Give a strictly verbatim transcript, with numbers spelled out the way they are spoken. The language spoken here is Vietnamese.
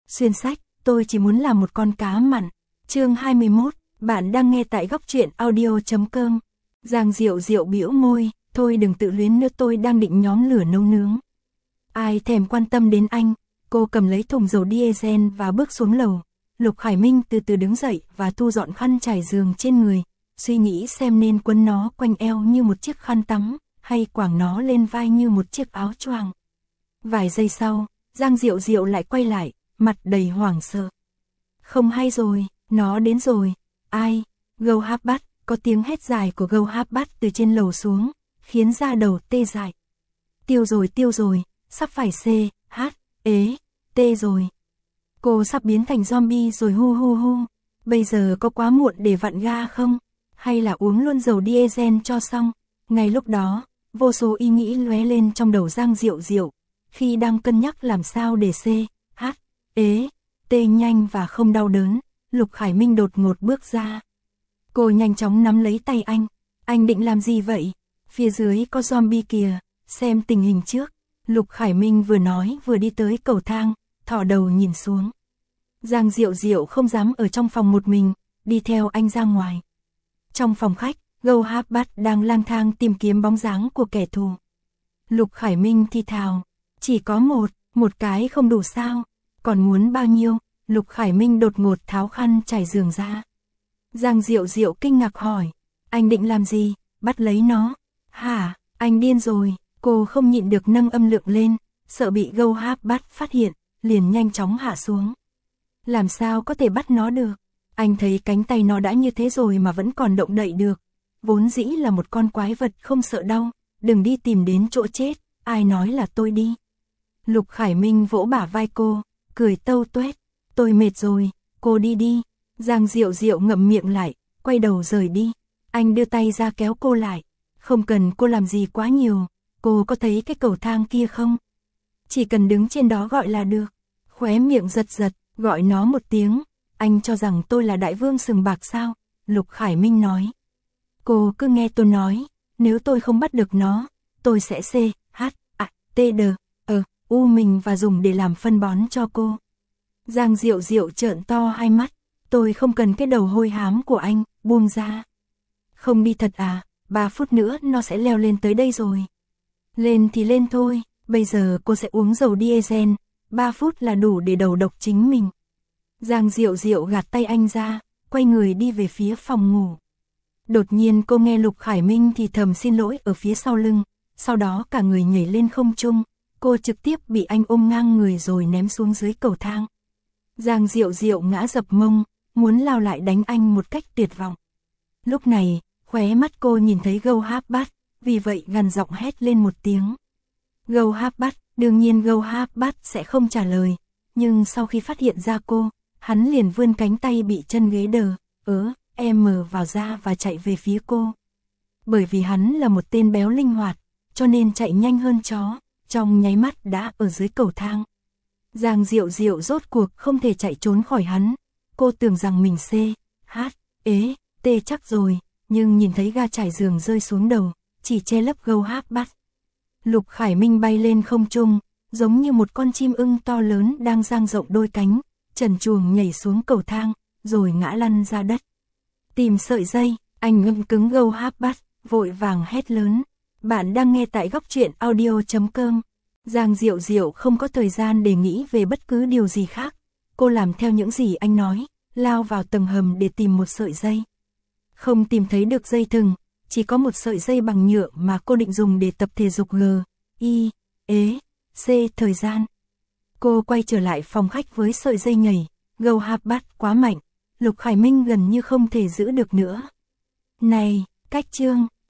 Xuyên sách, tôi chỉ muốn làm một con cá mặn. Chương hai mươi mốt, bạn đang nghe tại góc truyện audio chấm com. Giang Diệu Diệu bĩu môi, thôi đừng tự luyến nữa, tôi đang định nhóm lửa nấu nướng. Ai thèm quan tâm đến anh. Cô cầm lấy thùng dầu diesel và bước xuống lầu. Lục Khải Minh từ từ đứng dậy và thu dọn khăn trải giường trên người, suy nghĩ xem nên quấn nó quanh eo như một chiếc khăn tắm, hay quàng nó lên vai như một chiếc áo choàng. Vài giây sau, Giang Diệu Diệu lại quay lại, mặt đầy hoảng sợ. Không hay rồi, nó đến rồi. Ai? Gâu Háp Bát, có tiếng hét dài của Gâu Háp Bát từ trên lầu xuống, khiến da đầu tê dại. Tiêu rồi tiêu rồi, sắp phải C, H, ế, tê rồi. Cô sắp biến thành zombie rồi hu hu hu. Bây giờ có quá muộn để vặn ga không? Hay là uống luôn dầu diesel cho xong? Ngay lúc đó, vô số ý nghĩ lóe lên trong đầu Giang Diệu Diệu. Khi đang cân nhắc làm sao để C, H, ế, tê nhanh và không đau đớn, Lục Khải Minh đột ngột bước ra. Cô nhanh chóng nắm lấy tay anh. Anh định làm gì vậy? Phía dưới có zombie kìa, xem tình hình trước. Lục Khải Minh vừa nói vừa đi tới cầu thang, thò đầu nhìn xuống. Giang Diệu Diệu không dám ở trong phòng một mình, đi theo anh ra ngoài. Trong phòng khách, Gâu Háp Bát đang lang thang tìm kiếm bóng dáng của kẻ thù. Lục Khải Minh thì thào, chỉ có một, một cái không đủ sao, còn muốn bao nhiêu? Lục Khải Minh đột ngột tháo khăn trải giường ra. Giang Diệu Diệu kinh ngạc hỏi, anh định làm gì? Bắt lấy nó? Hả, anh điên rồi. Cô không nhịn được nâng âm lượng lên, sợ bị Gâu Háp Bát phát hiện, liền nhanh chóng hạ xuống. Làm sao có thể bắt nó được? Anh thấy cánh tay nó đã như thế rồi mà vẫn còn động đậy được. Vốn dĩ là một con quái vật không sợ đau, đừng đi tìm đến chỗ chết, ai nói là tôi đi. Lục Khải Minh vỗ bả vai cô, cười tâu tuét, tôi mệt rồi, cô đi đi. Giang Diệu Diệu ngậm miệng lại, quay đầu rời đi. Anh đưa tay ra kéo cô lại, không cần cô làm gì quá nhiều. Cô có thấy cái cầu thang kia không? Chỉ cần đứng trên đó gọi là được. Khóe miệng giật giật, gọi nó một tiếng. Anh cho rằng tôi là đại vương sừng bạc sao? Lục Khải Minh nói. Cô cứ nghe tôi nói, nếu tôi không bắt được nó, tôi sẽ C, H, A, T, D, ờ, U mình và dùng để làm phân bón cho cô. Giang Diệu Diệu trợn to hai mắt. Tôi không cần cái đầu hôi hám của anh, buông ra. Không đi thật à, ba phút nữa nó sẽ leo lên tới đây rồi. Lên thì lên thôi, bây giờ cô sẽ uống dầu diesel, ba phút là đủ để đầu độc chính mình. Giang Diệu Diệu gạt tay anh ra, quay người đi về phía phòng ngủ. Đột nhiên cô nghe Lục Khải Minh thì thầm xin lỗi ở phía sau lưng, sau đó cả người nhảy lên không trung, cô trực tiếp bị anh ôm ngang người rồi ném xuống dưới cầu thang. Giang Diệu Diệu ngã dập mông, muốn lao lại đánh anh một cách tuyệt vọng. Lúc này, khóe mắt cô nhìn thấy Gâu Háp Bát, vì vậy gằn giọng hét lên một tiếng. Gâu Háp Bát, đương nhiên Gâu Háp Bát sẽ không trả lời, nhưng sau khi phát hiện ra cô, hắn liền vươn cánh tay bị chân ghế đờ, ớ, em mờ vào ra và chạy về phía cô. Bởi vì hắn là một tên béo linh hoạt, cho nên chạy nhanh hơn chó, trong nháy mắt đã ở dưới cầu thang. Giang Diệu Diệu rốt cuộc không thể chạy trốn khỏi hắn, cô tưởng rằng mình C, H, ế, T chắc rồi, nhưng nhìn thấy ga trải giường rơi xuống đầu, chỉ che lấp Gâu Háp Bát. Lục Khải Minh bay lên không trung, giống như một con chim ưng to lớn đang dang rộng đôi cánh, trần truồng nhảy xuống cầu thang, rồi ngã lăn ra đất. Tìm sợi dây, anh ngâm cứng Gâu Háp Bát, vội vàng hét lớn. Bạn đang nghe tại góc truyện audio chấm com. Giang Diệu Diệu không có thời gian để nghĩ về bất cứ điều gì khác. Cô làm theo những gì anh nói, lao vào tầng hầm để tìm một sợi dây. Không tìm thấy được dây thừng, chỉ có một sợi dây bằng nhựa mà cô định dùng để tập thể dục G, I, ế, C thời gian. Cô quay trở lại phòng khách với sợi dây nhảy, Gâu Háp Bát quá mạnh, Lục Khải Minh gần như không thể giữ được nữa. Này, cách chương